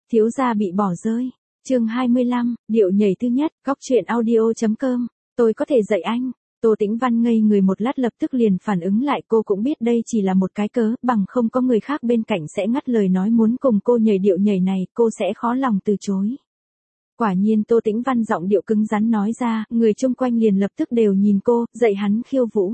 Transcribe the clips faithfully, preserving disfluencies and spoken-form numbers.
Thiếu gia bị bỏ rơi. Chương hai mươi lăm, điệu nhảy thứ nhất, góc truyện audio chấm com. Tôi có thể dạy anh. Tô Tĩnh Văn ngây người một lát lập tức liền phản ứng lại, cô cũng biết đây chỉ là một cái cớ, bằng không có người khác bên cạnh sẽ ngắt lời nói muốn cùng cô nhảy điệu nhảy này, cô sẽ khó lòng từ chối. Quả nhiên Tô Tĩnh Văn giọng điệu cứng rắn nói ra, người chung quanh liền lập tức đều nhìn cô, dạy hắn khiêu vũ.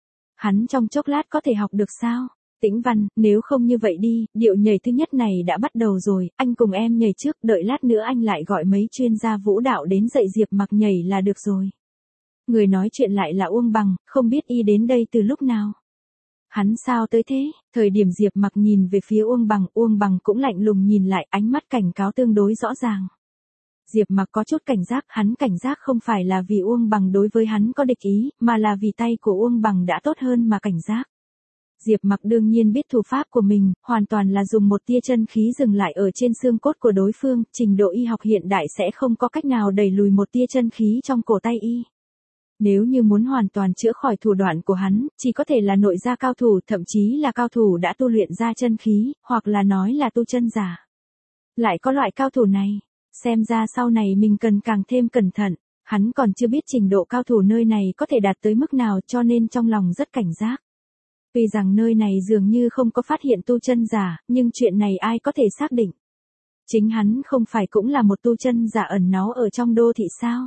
Hắn trong chốc lát có thể học được sao? Tĩnh Văn, nếu không như vậy đi, điệu nhảy thứ nhất này đã bắt đầu rồi, anh cùng em nhảy trước, đợi lát nữa anh lại gọi mấy chuyên gia vũ đạo đến dạy Diệp Mặc nhảy là được rồi. Người nói chuyện lại là Uông Bằng, không biết y đến đây từ lúc nào. Hắn sao tới thế? Thời điểm Diệp Mặc nhìn về phía Uông Bằng, Uông Bằng cũng lạnh lùng nhìn lại, ánh mắt cảnh cáo tương đối rõ ràng. Diệp Mặc có chút cảnh giác, hắn cảnh giác không phải là vì Uông Bằng đối với hắn có địch ý, mà là vì tay của Uông Bằng đã tốt hơn mà cảnh giác. Diệp Mặc đương nhiên biết thủ pháp của mình, hoàn toàn là dùng một tia chân khí dừng lại ở trên xương cốt của đối phương, trình độ y học hiện đại sẽ không có cách nào đẩy lùi một tia chân khí trong cổ tay y. Nếu như muốn hoàn toàn chữa khỏi thủ đoạn của hắn, chỉ có thể là nội gia cao thủ, thậm chí là cao thủ đã tu luyện ra chân khí, hoặc là nói là tu chân giả. Lại có loại cao thủ này, xem ra sau này mình cần càng thêm cẩn thận, hắn còn chưa biết trình độ cao thủ nơi này có thể đạt tới mức nào cho nên trong lòng rất cảnh giác. Tuy rằng nơi này dường như không có phát hiện tu chân giả, nhưng chuyện này ai có thể xác định. Chính hắn không phải cũng là một tu chân giả ẩn náu ở trong đô thị sao?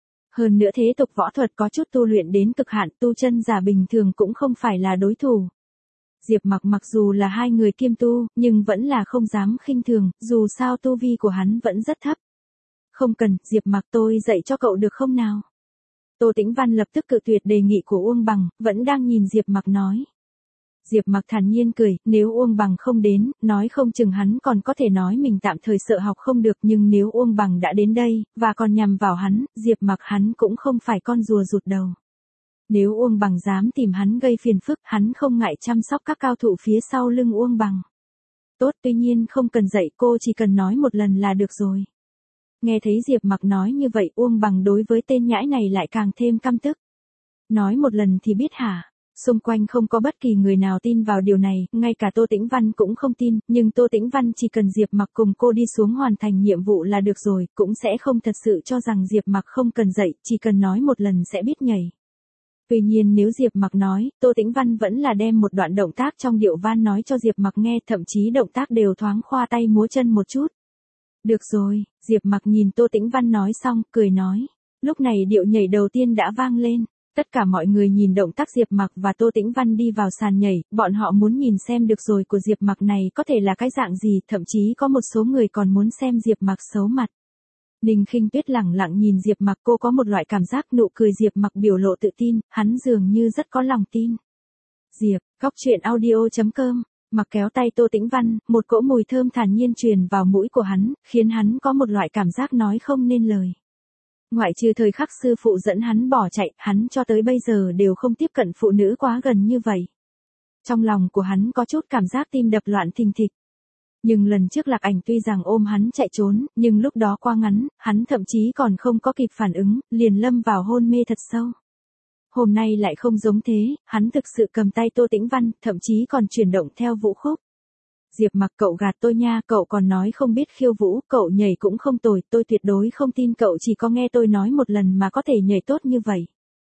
Hơn nữa thế tục võ thuật có chút tu luyện đến cực hạn, tu chân giả bình thường cũng không phải là đối thủ. Diệp Mặc mặc dù là hai người kiêm tu, nhưng vẫn là không dám khinh thường, dù sao tu vi của hắn vẫn rất thấp. Không cần, Diệp Mặc tôi dạy cho cậu được không nào? Tô Tĩnh Văn lập tức cự tuyệt đề nghị của Uông Bằng, vẫn đang nhìn Diệp Mặc nói. Diệp Mặc thản nhiên cười, nếu Uông Bằng không đến, nói không chừng hắn còn có thể nói mình tạm thời sợ học không được, nhưng nếu Uông Bằng đã đến đây, và còn nhằm vào hắn, Diệp Mặc hắn cũng không phải con rùa rụt đầu. Nếu Uông Bằng dám tìm hắn gây phiền phức, hắn không ngại chăm sóc các cao thủ phía sau lưng Uông Bằng. Tốt, tuy nhiên không cần dạy, cô chỉ cần nói một lần là được rồi. Nghe thấy Diệp Mặc nói như vậy, Uông Bằng đối với tên nhãi này lại càng thêm căm tức. Nói một lần thì biết hả? Xung quanh không có bất kỳ người nào tin vào điều này, ngay cả Tô Tĩnh Văn cũng không tin, nhưng Tô Tĩnh Văn chỉ cần Diệp Mặc cùng cô đi xuống hoàn thành nhiệm vụ là được rồi, cũng sẽ không thật sự cho rằng Diệp Mặc không cần dạy, chỉ cần nói một lần sẽ biết nhảy. Tuy nhiên nếu Diệp Mặc nói, Tô Tĩnh Văn vẫn là đem một đoạn động tác trong điệu van nói cho Diệp Mặc nghe, thậm chí động tác đều thoáng khoa tay múa chân một chút. Được rồi, Diệp Mặc nhìn Tô Tĩnh Văn nói xong, cười nói. Lúc này điệu nhảy đầu tiên đã vang lên. Tất cả mọi người nhìn động tác Diệp Mặc và Tô Tĩnh Văn đi vào sàn nhảy, bọn họ muốn nhìn xem được rồi của Diệp Mặc này có thể là cái dạng gì, thậm chí có một số người còn muốn xem Diệp Mặc xấu mặt. Ninh Khinh Tuyết lẳng lặng nhìn Diệp Mặc, cô có một loại cảm giác nụ cười Diệp Mặc biểu lộ tự tin, hắn dường như rất có lòng tin. Diệp, góc truyện audio chấm com, Mặc kéo tay Tô Tĩnh Văn, một cỗ mùi thơm thản nhiên truyền vào mũi của hắn, khiến hắn có một loại cảm giác nói không nên lời. Ngoại trừ thời khắc sư phụ dẫn hắn bỏ chạy, hắn cho tới bây giờ đều không tiếp cận phụ nữ quá gần như vậy. Trong lòng của hắn có chút cảm giác tim đập loạn thình thịch. Nhưng lần trước Lạc Ảnh tuy rằng ôm hắn chạy trốn, nhưng lúc đó qua ngắn, hắn thậm chí còn không có kịp phản ứng, liền lâm vào hôn mê thật sâu. Hôm nay lại không giống thế, hắn thực sự cầm tay Tô Tĩnh Văn, thậm chí còn chuyển động theo vũ khúc. Diệp Mặc, cậu gạt tôi nha, cậu còn nói không biết khiêu vũ, cậu nhảy cũng không tồi, tôi tuyệt đối không tin cậu chỉ có nghe tôi nói một lần mà có thể nhảy tốt như vậy.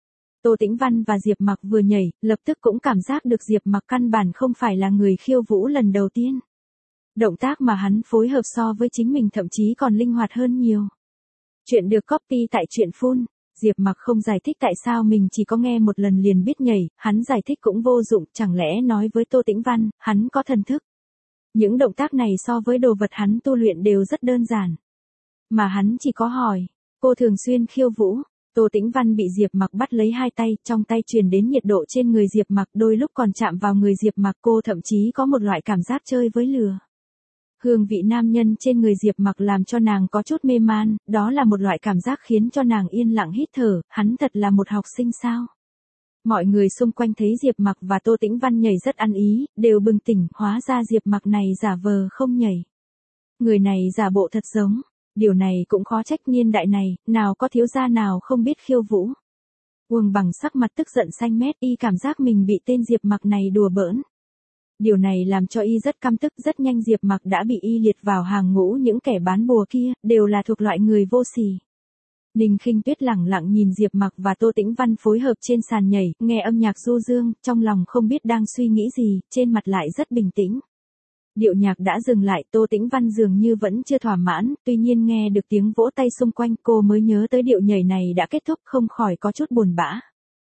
Tô Tĩnh Văn và Diệp Mặc vừa nhảy, lập tức cũng cảm giác được Diệp Mặc căn bản không phải là người khiêu vũ lần đầu tiên. Động tác mà hắn phối hợp so với chính mình thậm chí còn linh hoạt hơn nhiều. Chuyện được copy tại truyện phun. Diệp Mặc không giải thích tại sao mình chỉ có nghe một lần liền biết nhảy, hắn giải thích cũng vô dụng, chẳng lẽ nói với Tô Tĩnh Văn, hắn có thần thức. Những động tác này so với đồ vật hắn tu luyện đều rất đơn giản. Mà hắn chỉ có hỏi, cô thường xuyên khiêu vũ. Tô Tĩnh Văn bị Diệp Mặc bắt lấy hai tay, trong tay truyền đến nhiệt độ trên người Diệp Mặc, đôi lúc còn chạm vào người Diệp Mặc, cô thậm chí có một loại cảm giác chơi với lửa. Hương vị nam nhân trên người Diệp Mặc làm cho nàng có chút mê man, đó là một loại cảm giác khiến cho nàng yên lặng hít thở, hắn thật là một học sinh sao? Mọi người xung quanh thấy Diệp Mặc và Tô Tĩnh Văn nhảy rất ăn ý, đều bừng tỉnh, hóa ra Diệp Mặc này giả vờ không nhảy. Người này giả bộ thật giống, điều này cũng khó trách niên đại này, nào có thiếu gia nào không biết khiêu vũ. Uông Bằng sắc mặt tức giận xanh mét, y cảm giác mình bị tên Diệp Mặc này đùa bỡn. Điều này làm cho y rất căm tức, rất nhanh Diệp Mặc đã bị y liệt vào hàng ngũ những kẻ bán bùa kia, đều là thuộc loại người vô sỉ. Ninh Khinh Tuyết lẳng lặng nhìn Diệp Mặc và Tô Tĩnh Văn phối hợp trên sàn nhảy, nghe âm nhạc du dương, trong lòng không biết đang suy nghĩ gì, trên mặt lại rất bình tĩnh. Điệu nhạc đã dừng lại, Tô Tĩnh Văn dường như vẫn chưa thỏa mãn, tuy nhiên nghe được tiếng vỗ tay xung quanh cô mới nhớ tới điệu nhảy này đã kết thúc, không khỏi có chút buồn bã.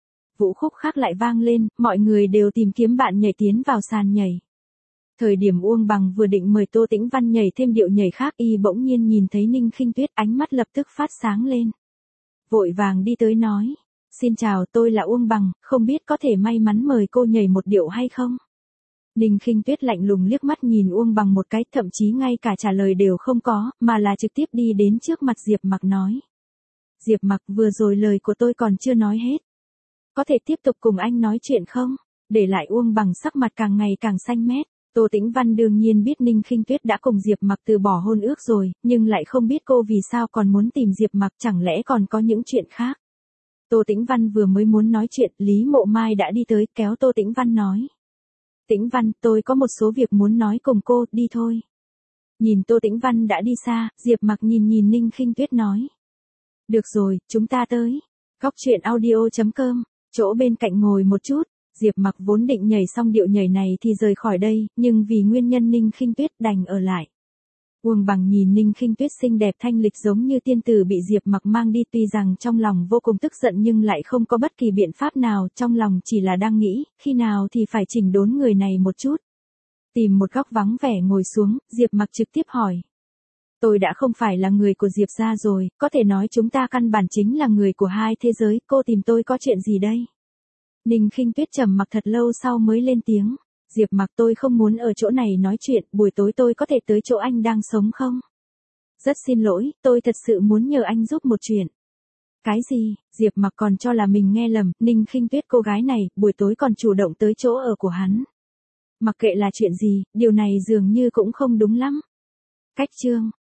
Vũ khúc khác lại vang lên, mọi người đều tìm kiếm bạn nhảy tiến vào sàn nhảy. Thời điểm Uông Bằng vừa định mời Tô Tĩnh Văn nhảy thêm điệu nhảy khác, y bỗng nhiên nhìn thấy Ninh Khinh Tuyết, ánh mắt lập tức phát sáng lên. Vội vàng đi tới nói, xin chào, tôi là Uông Bằng, không biết có thể may mắn mời cô nhảy một điệu hay không? Ninh Khinh Tuyết lạnh lùng liếc mắt nhìn Uông Bằng một cái, thậm chí ngay cả trả lời đều không có, mà là trực tiếp đi đến trước mặt Diệp Mặc nói. Diệp Mặc, vừa rồi lời của tôi còn chưa nói hết. Có thể tiếp tục cùng anh nói chuyện không? Để lại Uông Bằng sắc mặt càng ngày càng xanh mét. Tô Tĩnh Văn đương nhiên biết Ninh Khinh Tuyết đã cùng Diệp Mặc từ bỏ hôn ước rồi, nhưng lại không biết cô vì sao còn muốn tìm Diệp Mặc, chẳng lẽ còn có những chuyện khác. Tô Tĩnh Văn vừa mới muốn nói chuyện, Lý Mộ Mai đã đi tới kéo Tô Tĩnh Văn nói. Tĩnh Văn, tôi có một số việc muốn nói cùng cô, đi thôi. Nhìn Tô Tĩnh Văn đã đi xa, Diệp Mặc nhìn nhìn Ninh Khinh Tuyết nói. Được rồi, chúng ta tới. Góc truyện audio chấm com, chỗ bên cạnh ngồi một chút. Diệp Mặc vốn định nhảy xong điệu nhảy này thì rời khỏi đây, nhưng vì nguyên nhân Ninh Khinh Tuyết đành ở lại. Uông Bằng nhìn Ninh Khinh Tuyết xinh đẹp thanh lịch giống như tiên tử bị Diệp Mặc mang đi, tuy rằng trong lòng vô cùng tức giận nhưng lại không có bất kỳ biện pháp nào, trong lòng chỉ là đang nghĩ, khi nào thì phải chỉnh đốn người này một chút. Tìm một góc vắng vẻ ngồi xuống, Diệp Mặc trực tiếp hỏi. Tôi đã không phải là người của Diệp gia rồi, có thể nói chúng ta căn bản chính là người của hai thế giới, cô tìm tôi có chuyện gì đây? Ninh Khinh Tuyết trầm mặc thật lâu sau mới lên tiếng. Diệp Mặc, tôi không muốn ở chỗ này nói chuyện, buổi tối tôi có thể tới chỗ anh đang sống không? Rất xin lỗi, tôi thật sự muốn nhờ anh giúp một chuyện. Cái gì? Diệp Mặc còn cho là mình nghe lầm, Ninh Khinh Tuyết cô gái này, buổi tối còn chủ động tới chỗ ở của hắn. Mặc kệ là chuyện gì, điều này dường như cũng không đúng lắm. Cách chương